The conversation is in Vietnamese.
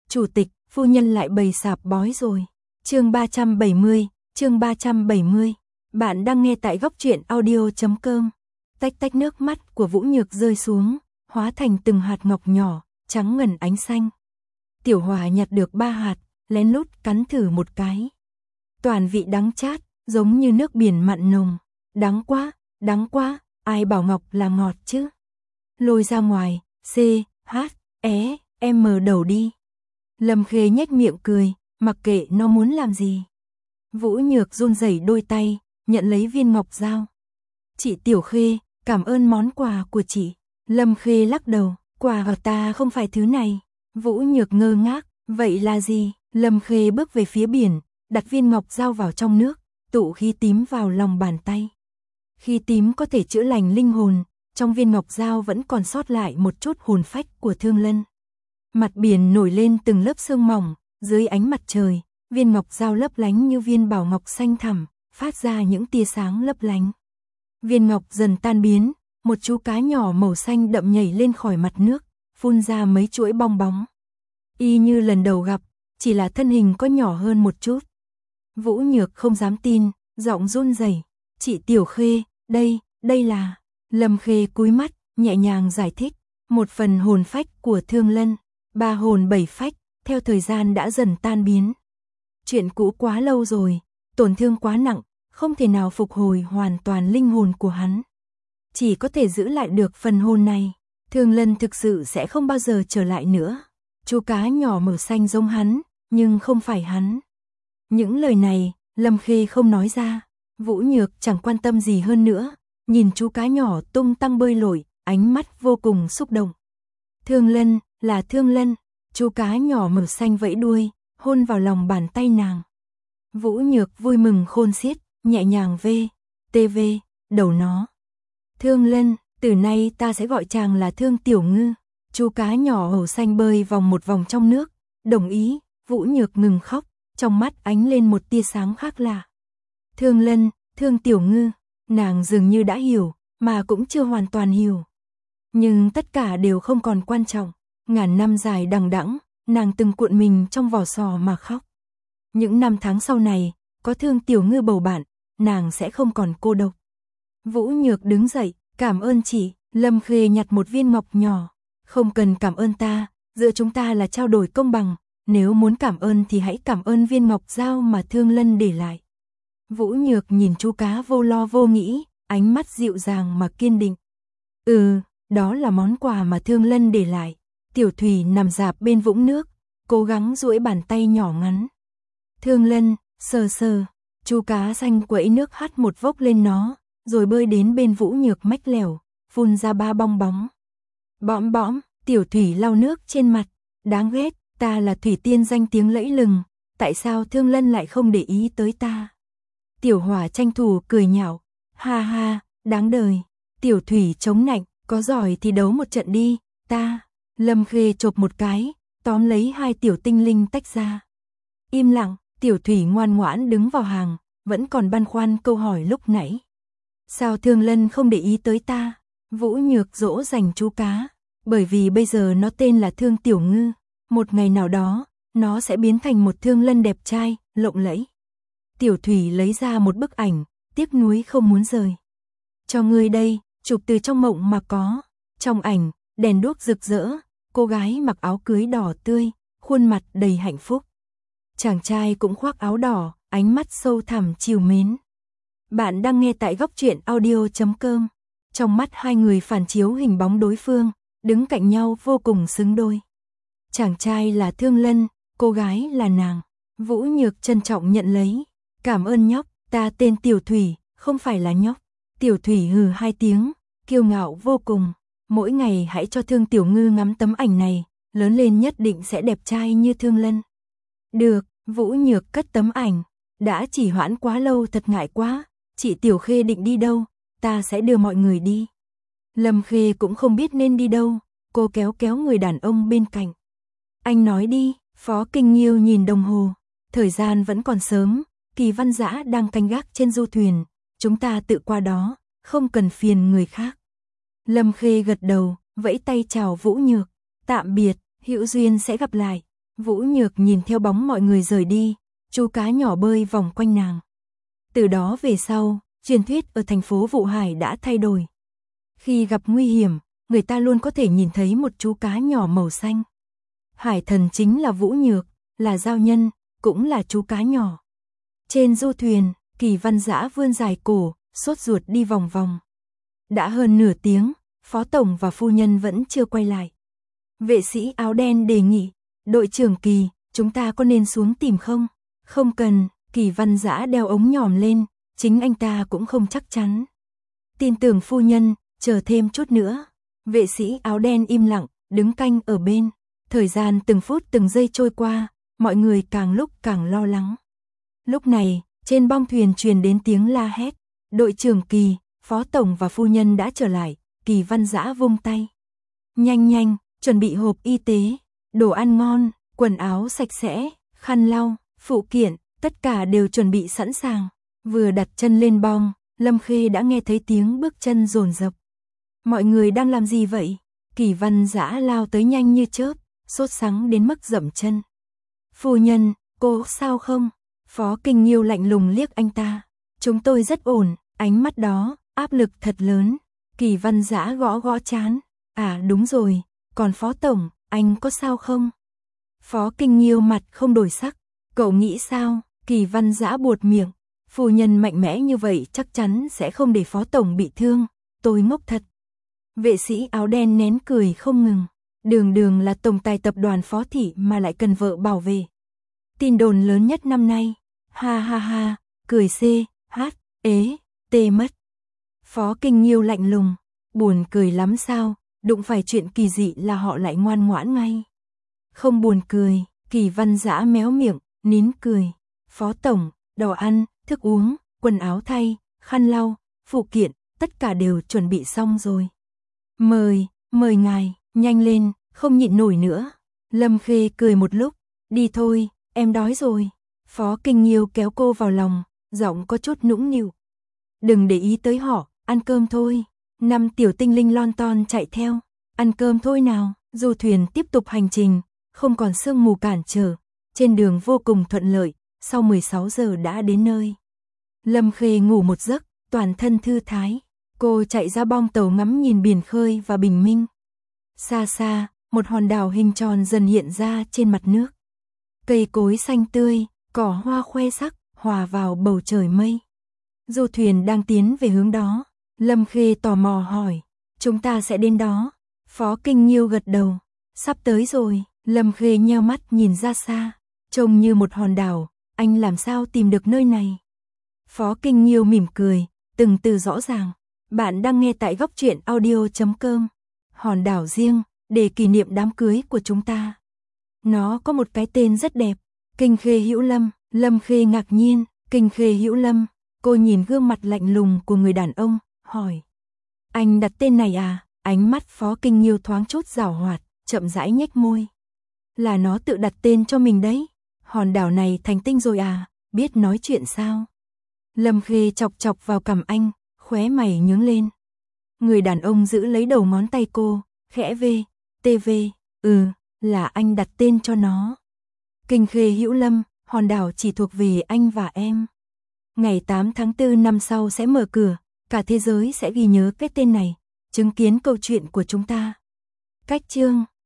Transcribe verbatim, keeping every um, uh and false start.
Chủ tịch, phu nhân lại bày sạp bói rồi. Chương ba trăm bảy mươi, chương ba trăm bảy mươi. Bạn đang nghe tại góc truyện audio chấm com. Tách tách nước mắt của Vũ Nhược rơi xuống, hóa thành từng hạt ngọc nhỏ, trắng ngần ánh xanh. Tiểu Hòa nhặt được ba hạt, lén lút cắn thử một cái. Toàn vị đắng chát, giống như nước biển mặn nồng. Đắng quá, đắng quá, ai bảo ngọc là ngọt chứ. Lôi ra ngoài, C, H, E, M đầu đi. Lâm Khê nhếch miệng cười, mặc kệ nó muốn làm gì. Vũ Nhược run rẩy đôi tay, nhận lấy viên ngọc dao. Chị Tiểu Khê, cảm ơn món quà của chị. Lâm Khê lắc đầu, quà của ta không phải thứ này. Vũ Nhược ngơ ngác, vậy là gì? Lâm Khê bước về phía biển, đặt viên ngọc dao vào trong nước, tụ khí tím vào lòng bàn tay. Khí tím có thể chữa lành linh hồn, trong viên ngọc dao vẫn còn sót lại một chút hồn phách của Thương Lân. Mặt biển nổi lên từng lớp sương mỏng, dưới ánh mặt trời, viên ngọc dao lấp lánh như viên bảo ngọc xanh thẳm, phát ra những tia sáng lấp lánh. Viên ngọc dần tan biến, một chú cá nhỏ màu xanh đậm nhảy lên khỏi mặt nước, phun ra mấy chuỗi bong bóng. Y như lần đầu gặp, chỉ là thân hình có nhỏ hơn một chút. Vũ Nhược không dám tin, giọng run rẩy, chị Tiểu Khê, đây, đây là... Lâm Khê cúi mắt, nhẹ nhàng giải thích, một phần hồn phách của Thương Lân, ba hồn bảy phách, theo thời gian đã dần tan biến. Chuyện cũ quá lâu rồi, tổn thương quá nặng, không thể nào phục hồi hoàn toàn linh hồn của hắn. Chỉ có thể giữ lại được phần hồn này, Thương Lân thực sự sẽ không bao giờ trở lại nữa. Chú cá nhỏ màu xanh giống hắn, nhưng không phải hắn. Những lời này, Lâm Khê không nói ra, Vũ Nhược chẳng quan tâm gì hơn nữa. Nhìn chú cá nhỏ tung tăng bơi lội, ánh mắt vô cùng xúc động. Thương Lân, là Thương Lân, chú cá nhỏ màu xanh vẫy đuôi, hôn vào lòng bàn tay nàng. Vũ Nhược vui mừng khôn xiết, nhẹ nhàng vê, tê vê, đầu nó. Thương Lân, từ nay ta sẽ gọi chàng là Thương Tiểu Ngư. Chú cá nhỏ màu xanh bơi vòng một vòng trong nước, đồng ý. Vũ Nhược ngừng khóc, trong mắt ánh lên một tia sáng khác lạ. Thương Lân, Thương Tiểu Ngư. Nàng dường như đã hiểu, mà cũng chưa hoàn toàn hiểu. Nhưng tất cả đều không còn quan trọng. Ngàn năm dài đằng đẵng, nàng từng cuộn mình trong vỏ sò mà khóc. Những năm tháng sau này, có Thương Tiểu Ngư bầu bạn, nàng sẽ không còn cô độc. Vũ Nhược đứng dậy, cảm ơn chị. Lâm Khê nhặt một viên ngọc nhỏ. Không cần cảm ơn ta, giữa chúng ta là trao đổi công bằng. Nếu muốn cảm ơn thì hãy cảm ơn viên ngọc dao mà Thương Lân để lại. Vũ Nhược nhìn chú cá vô lo vô nghĩ, ánh mắt dịu dàng mà kiên định. Ừ, đó là món quà mà Thương Lân để lại. Tiểu Thủy nằm rạp bên vũng nước, cố gắng duỗi bàn tay nhỏ ngắn. Thương Lân, sờ sờ, chú cá xanh quẫy nước hắt một vốc lên nó, rồi bơi đến bên Vũ Nhược mách lẻo, phun ra ba bong bóng. Bõm bõm, Tiểu Thủy lau nước trên mặt, đáng ghét, ta là thủy tiên danh tiếng lẫy lừng, tại sao Thương Lân lại không để ý tới ta? Tiểu Hòa tranh thủ cười nhạo, ha ha, đáng đời. Tiểu Thủy chống nạnh, có giỏi thì đấu một trận đi, ta. Lâm Khê chộp một cái, tóm lấy hai tiểu tinh linh tách ra. Im lặng, Tiểu Thủy ngoan ngoãn đứng vào hàng, vẫn còn băn khoăn câu hỏi lúc nãy. Sao Thương Lân không để ý tới ta? Vũ Nhược dỗ dành chú cá, bởi vì bây giờ nó tên là Thương Tiểu Ngư. Một ngày nào đó, nó sẽ biến thành một Thương Lân đẹp trai, lộng lẫy. Tiểu Thủy lấy ra một bức ảnh, tiếc nuối không muốn rời. Cho ngươi đây, chụp từ trong mộng mà có. Trong ảnh, đèn đuốc rực rỡ, cô gái mặc áo cưới đỏ tươi, khuôn mặt đầy hạnh phúc. Chàng trai cũng khoác áo đỏ, ánh mắt sâu thẳm trìu mến. Bạn đang nghe tại góc truyện audio chấm com. Trong mắt hai người phản chiếu hình bóng đối phương, đứng cạnh nhau vô cùng xứng đôi. Chàng trai là Thương Lân, cô gái là nàng. Vũ Nhược trân trọng nhận lấy. Cảm ơn nhóc, ta tên Tiểu Thủy, không phải là nhóc. Tiểu Thủy hừ hai tiếng, kiêu ngạo vô cùng. Mỗi ngày hãy cho Thương Tiểu Ngư ngắm tấm ảnh này, lớn lên nhất định sẽ đẹp trai như Thương Lân. Được, Vũ Nhược cất tấm ảnh. Đã chỉ hoãn quá lâu thật ngại quá, chị Tiểu Khê định đi đâu, ta sẽ đưa mọi người đi. Lâm Khê cũng không biết nên đi đâu, cô kéo kéo người đàn ông bên cạnh. Anh nói đi, Phó Kinh Nghiêu nhìn đồng hồ, thời gian vẫn còn sớm. Kỳ Văn Dã đang canh gác trên du thuyền, chúng ta tự qua đó, không cần phiền người khác. Lâm Khê gật đầu, vẫy tay chào Vũ Nhược, tạm biệt, hữu duyên sẽ gặp lại. Vũ Nhược nhìn theo bóng mọi người rời đi, chú cá nhỏ bơi vòng quanh nàng. Từ đó về sau, truyền thuyết ở thành phố Vụ Hải đã thay đổi. Khi gặp nguy hiểm, người ta luôn có thể nhìn thấy một chú cá nhỏ màu xanh. Hải thần chính là Vũ Nhược, là giao nhân, cũng là chú cá nhỏ. Trên du thuyền, Kỳ Văn Dã vươn dài cổ, sốt ruột đi vòng vòng. Đã hơn nửa tiếng, phó tổng và phu nhân vẫn chưa quay lại. Vệ sĩ áo đen đề nghị, đội trưởng Kỳ, chúng ta có nên xuống tìm không? Không cần, Kỳ Văn Dã đeo ống nhòm lên, chính anh ta cũng không chắc chắn. Tin tưởng phu nhân, chờ thêm chút nữa. Vệ sĩ áo đen im lặng, đứng canh ở bên. Thời gian từng phút từng giây trôi qua, mọi người càng lúc càng lo lắng. Lúc này, trên bong thuyền truyền đến tiếng la hét. Đội trưởng Kỳ, phó tổng và phu nhân đã trở lại. Kỳ Văn Dã vung tay. Nhanh nhanh, chuẩn bị hộp y tế, đồ ăn ngon, quần áo sạch sẽ, khăn lau, phụ kiện, tất cả đều chuẩn bị sẵn sàng. Vừa đặt chân lên bong, Lâm Khê đã nghe thấy tiếng bước chân dồn dập. Mọi người đang làm gì vậy? Kỳ Văn Dã lao tới nhanh như chớp, sốt sắng đến mức dậm chân. Phu nhân, cô sao không? Phó Kinh Nghiêu lạnh lùng liếc anh ta. Chúng tôi rất ổn, ánh mắt đó, áp lực thật lớn. Kỳ Văn Dã gõ gõ trán. À đúng rồi, còn phó tổng, anh có sao không? Phó Kinh Nghiêu mặt không đổi sắc. Cậu nghĩ sao? Kỳ Văn Dã buột miệng. Phu nhân mạnh mẽ như vậy chắc chắn sẽ không để phó tổng bị thương. Tôi ngốc thật. Vệ sĩ áo đen nén cười không ngừng. Đường đường là tổng tài tập đoàn Phó Thị mà lại cần vợ bảo vệ. Tin đồn lớn nhất năm nay. Ha ha ha, cười c, hát, ế, tê mất. Phó Kinh Nghiêu lạnh lùng. Buồn cười lắm sao, đụng phải chuyện kỳ dị là họ lại ngoan ngoãn ngay. Không buồn cười, Kỳ Văn Dã méo miệng, nín cười. Phó tổng, đồ ăn, thức uống, quần áo thay, khăn lau, phụ kiện, tất cả đều chuẩn bị xong rồi. Mời, mời ngài, nhanh lên, không nhịn nổi nữa. Lâm Khê cười một lúc, đi thôi, em đói rồi. Phó Kinh Nghiêu kéo cô vào lòng, giọng có chút nũng nịu. Đừng để ý tới họ, ăn cơm thôi. Năm tiểu tinh linh lon ton chạy theo, ăn cơm thôi nào. Du thuyền tiếp tục hành trình, không còn sương mù cản trở, trên đường vô cùng thuận lợi, sau mười sáu giờ đã đến nơi. Lâm Khê ngủ một giấc, toàn thân thư thái, cô chạy ra bong tàu ngắm nhìn biển khơi và bình minh. Xa xa, một hòn đảo hình tròn dần hiện ra trên mặt nước. Cây cối xanh tươi, cỏ hoa khoe sắc, hòa vào bầu trời mây. Du thuyền đang tiến về hướng đó. Lâm Khê tò mò hỏi, chúng ta sẽ đến đó. Phó Kinh Nghiêu gật đầu, sắp tới rồi. Lâm Khê nheo mắt nhìn ra xa, trông như một hòn đảo, anh làm sao tìm được nơi này? Phó Kinh Nghiêu mỉm cười, từng từ rõ ràng. Bạn đang nghe tại góc truyện audio chấm com. Hòn đảo riêng, để kỷ niệm đám cưới của chúng ta. Nó có một cái tên rất đẹp, Kinh Khê Hữu Lâm. Lâm Khê ngạc nhiên, Kinh Khê Hữu Lâm. Cô nhìn gương mặt lạnh lùng của người đàn ông, hỏi. Anh đặt tên này à? Ánh mắt Phó Kinh Nghiêu thoáng chút giảo hoạt, chậm rãi nhếch môi. Là nó tự đặt tên cho mình đấy. Hòn đảo này thành tinh rồi à? Biết nói chuyện sao? Lâm Khê chọc chọc vào cằm anh, khóe mày nhướng lên. Người đàn ông giữ lấy đầu ngón tay cô, khẽ vê, tê vê, ừ, là anh đặt tên cho nó. Kinh Khê Hữu Lâm, hòn đảo chỉ thuộc về anh và em. Ngày tám tháng tư năm sau sẽ mở cửa, cả thế giới sẽ ghi nhớ cái tên này, chứng kiến câu chuyện của chúng ta. Cách chương